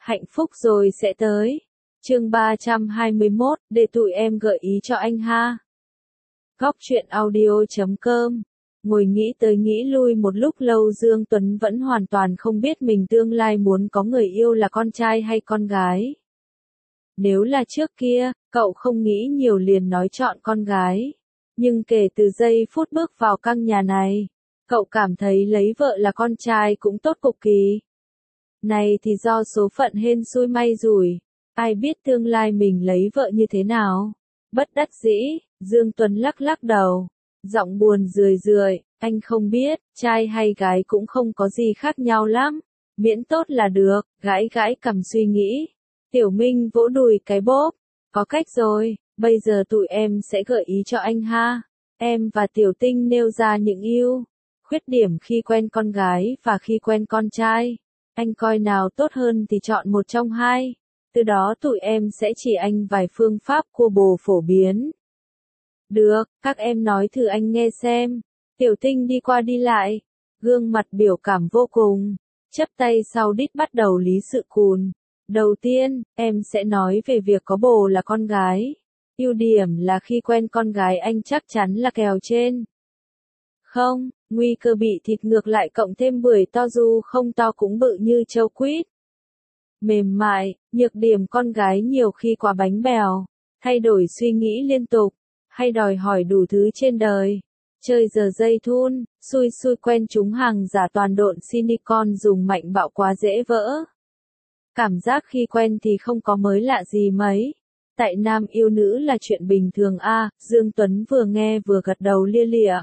Hạnh phúc rồi sẽ tới. Chương 321, để tụi em gợi ý cho anh ha. Góc truyện audio.com. Ngồi nghĩ tới nghĩ lui một lúc lâu, Dương Tuấn vẫn hoàn toàn không biết mình tương lai muốn có người yêu là con trai hay con gái. Nếu là trước kia, cậu không nghĩ nhiều liền nói chọn con gái. Nhưng kể từ giây phút bước vào căn nhà này, cậu cảm thấy lấy vợ là con trai cũng tốt cực kỳ. Này thì do số phận hên xui may rủi, ai biết tương lai mình lấy vợ như thế nào. Bất đắc dĩ, Dương Tuấn lắc lắc đầu, giọng buồn rười rượi, anh không biết, trai hay gái cũng không có gì khác nhau lắm, miễn tốt là được, gãi gãi cằm suy nghĩ. Tiểu Minh vỗ đùi cái bốp, có cách rồi, bây giờ tụi em sẽ gợi ý cho anh ha. Em và Tiểu Tinh nêu ra những ưu khuyết điểm khi quen con gái và khi quen con trai. Anh coi nào tốt hơn thì chọn một trong hai. Từ đó tụi em sẽ chỉ anh vài phương pháp cua bồ phổ biến. Được, các em nói thử anh nghe xem. Tiểu Tinh đi qua đi lại, gương mặt biểu cảm vô cùng, chắp tay sau đít bắt đầu lý sự cùn. Đầu tiên, em sẽ nói về việc có bồ là con gái. Ưu điểm là khi quen con gái anh chắc chắn là kèo trên. Không, nguy cơ bị thịt ngược lại cộng thêm bưởi to dù không to cũng bự như châu quýt. Mềm mại, nhược điểm con gái nhiều khi quá bánh bèo, thay đổi suy nghĩ liên tục, hay đòi hỏi đủ thứ trên đời. Chơi giờ dây thun, xui xui quen chúng hàng giả toàn độn silicon dùng mạnh bạo quá dễ vỡ. Cảm giác khi quen thì không có mới lạ gì mấy. Tại nam yêu nữ là chuyện bình thường a. Dương Tuấn vừa nghe vừa gật đầu lia lịa.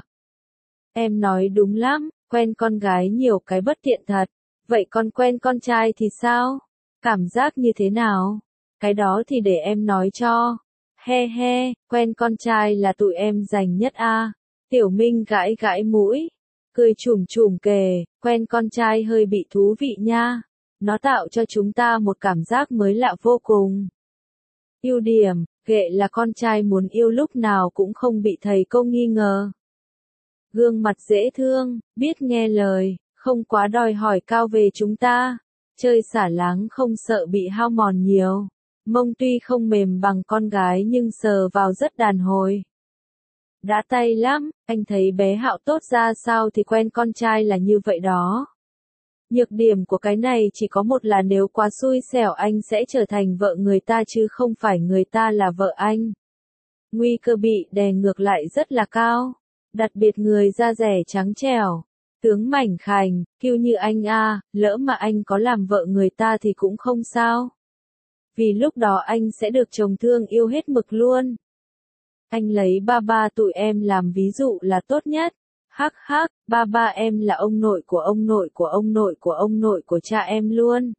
Em nói đúng lắm, quen con gái nhiều cái bất tiện thật. Vậy còn quen con trai thì sao? Cảm giác như thế nào? Cái đó thì để em nói cho. He he, quen con trai là tụi em dành nhất a. Tiểu Minh gãi gãi mũi, cười chùm chùm kề, quen con trai hơi bị thú vị nha. Nó tạo cho chúng ta một cảm giác mới lạ vô cùng. Ưu điểm, ghệ là con trai muốn yêu lúc nào cũng không bị thầy cô nghi ngờ. Gương mặt dễ thương, biết nghe lời, không quá đòi hỏi cao về chúng ta. Chơi xả láng không sợ bị hao mòn nhiều. Mông tuy không mềm bằng con gái nhưng sờ vào rất đàn hồi. Đã tay lắm, anh thấy bé Hạo tốt ra sao thì quen con trai là như vậy đó. Nhược điểm của cái này chỉ có một là nếu quá xui xẻo anh sẽ trở thành vợ người ta chứ không phải người ta là vợ anh. Nguy cơ bị đè ngược lại rất là cao. Đặc biệt người da rẻ trắng trẻo, tướng mảnh khảnh, kiêu như anh a, lỡ mà anh có làm vợ người ta thì cũng không sao. Vì lúc đó anh sẽ được chồng thương yêu hết mực luôn. Anh lấy ba tụi em làm ví dụ là tốt nhất. Hắc hắc, ba em là ông nội của ông nội của ông nội của ông nội của cha em luôn.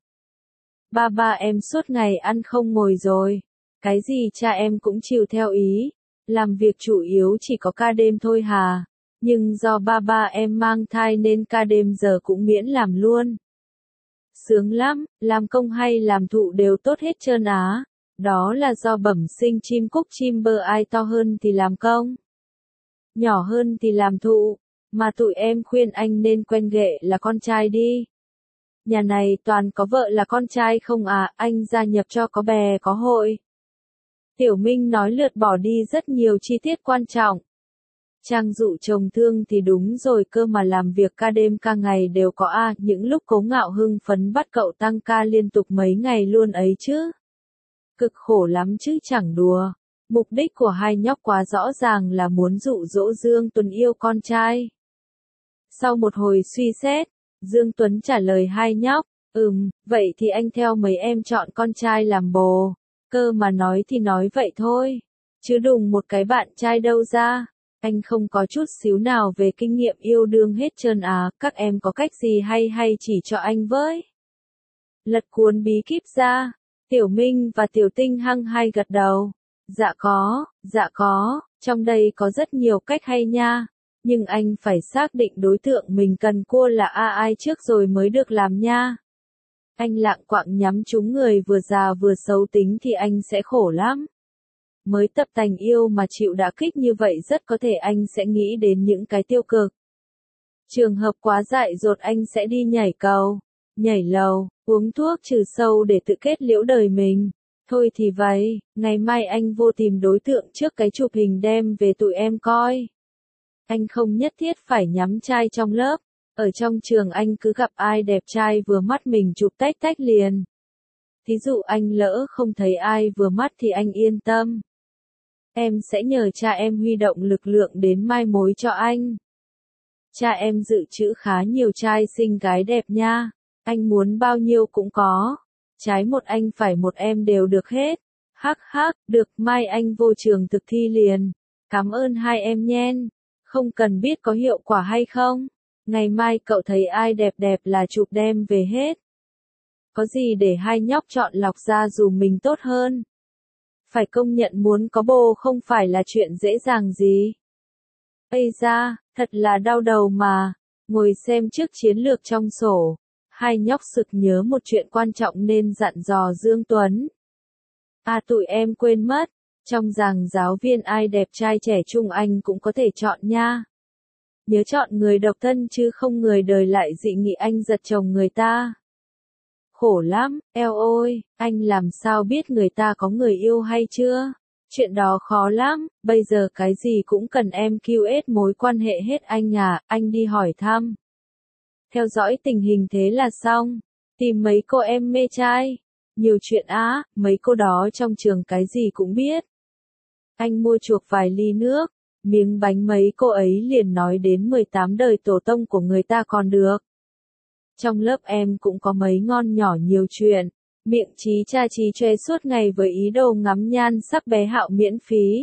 Ba em suốt ngày ăn không ngồi rồi. Cái gì cha em cũng chịu theo ý. Làm việc chủ yếu chỉ có ca đêm thôi hà. Nhưng do ba em mang thai nên ca đêm giờ cũng miễn làm luôn. Sướng lắm, làm công hay làm thụ đều tốt hết trơn á. Đó là do bẩm sinh chim cúc chim bơ, ai to hơn thì làm công, nhỏ hơn thì làm thụ. Mà tụi em khuyên anh nên quen ghệ là con trai đi. Nhà này toàn có vợ là con trai không à, anh gia nhập cho có bè có hội. Tiểu Minh nói lượt bỏ đi rất nhiều chi tiết quan trọng. Trang dụ chồng thương thì đúng rồi cơ mà làm việc ca đêm ca ngày đều có a, những lúc Cố Ngạo hưng phấn bắt cậu tăng ca liên tục mấy ngày luôn ấy chứ. Cực khổ lắm chứ chẳng đùa. Mục đích của hai nhóc quá rõ ràng là muốn dụ dỗ Dương Tuấn yêu con trai. Sau một hồi suy xét, Dương Tuấn trả lời hai nhóc, vậy thì anh theo mấy em chọn con trai làm bồ. Cơ mà nói thì nói vậy thôi, chứ đùng một cái bạn trai đâu ra. Anh không có chút xíu nào về kinh nghiệm yêu đương hết trơn à, các em có cách gì hay chỉ cho anh với. Lật cuốn bí kíp ra, Tiểu Minh và Tiểu Tinh hăng hay gật đầu. Dạ có, trong đây có rất nhiều cách hay nha. Nhưng anh phải xác định đối tượng mình cần cua là ai trước rồi mới được làm nha. Anh lạng quạng nhắm trúng người vừa già vừa xấu tính thì anh sẽ khổ lắm. Mới tập tành yêu mà chịu đả kích như vậy rất có thể anh sẽ nghĩ đến những cái tiêu cực. Trường hợp quá dại dột anh sẽ đi nhảy cầu, nhảy lầu, Uống thuốc trừ sâu để tự kết liễu đời mình. Thôi thì vậy, ngày mai anh vô tìm đối tượng trước cái chụp hình đem về tụi em coi. Anh không nhất thiết phải nhắm trai trong lớp. Ở trong trường anh cứ gặp ai đẹp trai vừa mắt mình chụp tách tách liền. Thí dụ anh lỡ không thấy ai vừa mắt thì anh yên tâm. Em sẽ nhờ cha em huy động lực lượng đến mai mối cho anh. Cha em dự trữ khá nhiều trai xinh gái đẹp nha. Anh muốn bao nhiêu cũng có. Trái một anh phải một em đều được hết. Hắc hắc, được, mai anh vô trường thực thi liền. Cảm ơn hai em nhen. Không cần biết có hiệu quả hay không. Ngày mai cậu thấy ai đẹp đẹp là chụp đem về hết. Có gì để hai nhóc chọn lọc ra dù mình tốt hơn. Phải công nhận muốn có bồ không phải là chuyện dễ dàng gì. Ây da, thật là đau đầu mà. Ngồi xem trước chiến lược trong sổ. Hai nhóc sực nhớ một chuyện quan trọng nên dặn dò Dương Tuấn. À tụi em quên mất. Trong dàng giáo viên ai đẹp trai trẻ trung anh cũng có thể chọn nha. Nhớ chọn người độc thân chứ không người đời lại dị nghị anh giật chồng người ta. Khổ lắm, eo ôi, anh làm sao biết người ta có người yêu hay chưa? Chuyện đó khó lắm, bây giờ cái gì cũng cần em QS mối quan hệ hết anh à, anh đi hỏi thăm. Theo dõi tình hình thế là xong. Tìm mấy cô em mê trai. Nhiều chuyện á, mấy cô đó trong trường cái gì cũng biết. Anh mua chuộc vài ly nước, miếng bánh mấy cô ấy liền nói đến 18 đời tổ tông của người ta còn được. Trong lớp em cũng có mấy ngon nhỏ nhiều chuyện, miệng chí cha chí choe suốt ngày với ý đồ ngắm nhan sắc bé Hạo miễn phí.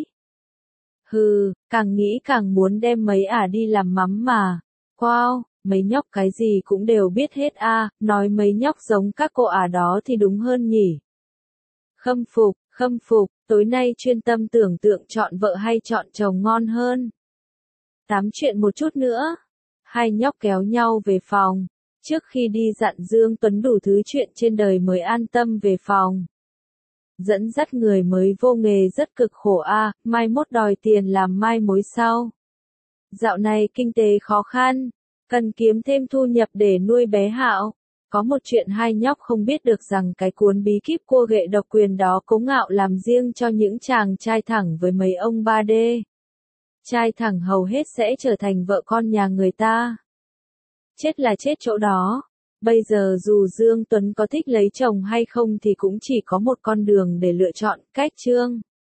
Hừ, càng nghĩ càng muốn đem mấy ả đi làm mắm mà. Wow, mấy nhóc cái gì cũng đều biết hết a, nói mấy nhóc giống các cô ả đó thì đúng hơn nhỉ. Khâm phục, tối nay chuyên tâm tưởng tượng chọn vợ hay chọn chồng ngon hơn. Tám chuyện một chút nữa. Hai nhóc kéo nhau về phòng. Trước khi đi dặn Dương Tuấn đủ thứ chuyện trên đời mới an tâm về phòng. Dẫn dắt người mới vô nghề rất cực khổ a, mai mốt đòi tiền làm mai mối sau. Dạo này kinh tế khó khăn, cần kiếm thêm thu nhập để nuôi bé Hạo. Có một chuyện hai nhóc không biết được rằng cái cuốn bí kíp cua ghệ độc quyền đó Cố Ngạo làm riêng cho những chàng trai thẳng với mấy ông 3D. Trai thẳng hầu hết sẽ trở thành vợ con nhà người ta. Chết là chết chỗ đó. Bây giờ dù Dương Tuấn có thích lấy chồng hay không thì cũng chỉ có một con đường để lựa chọn, cách Trương.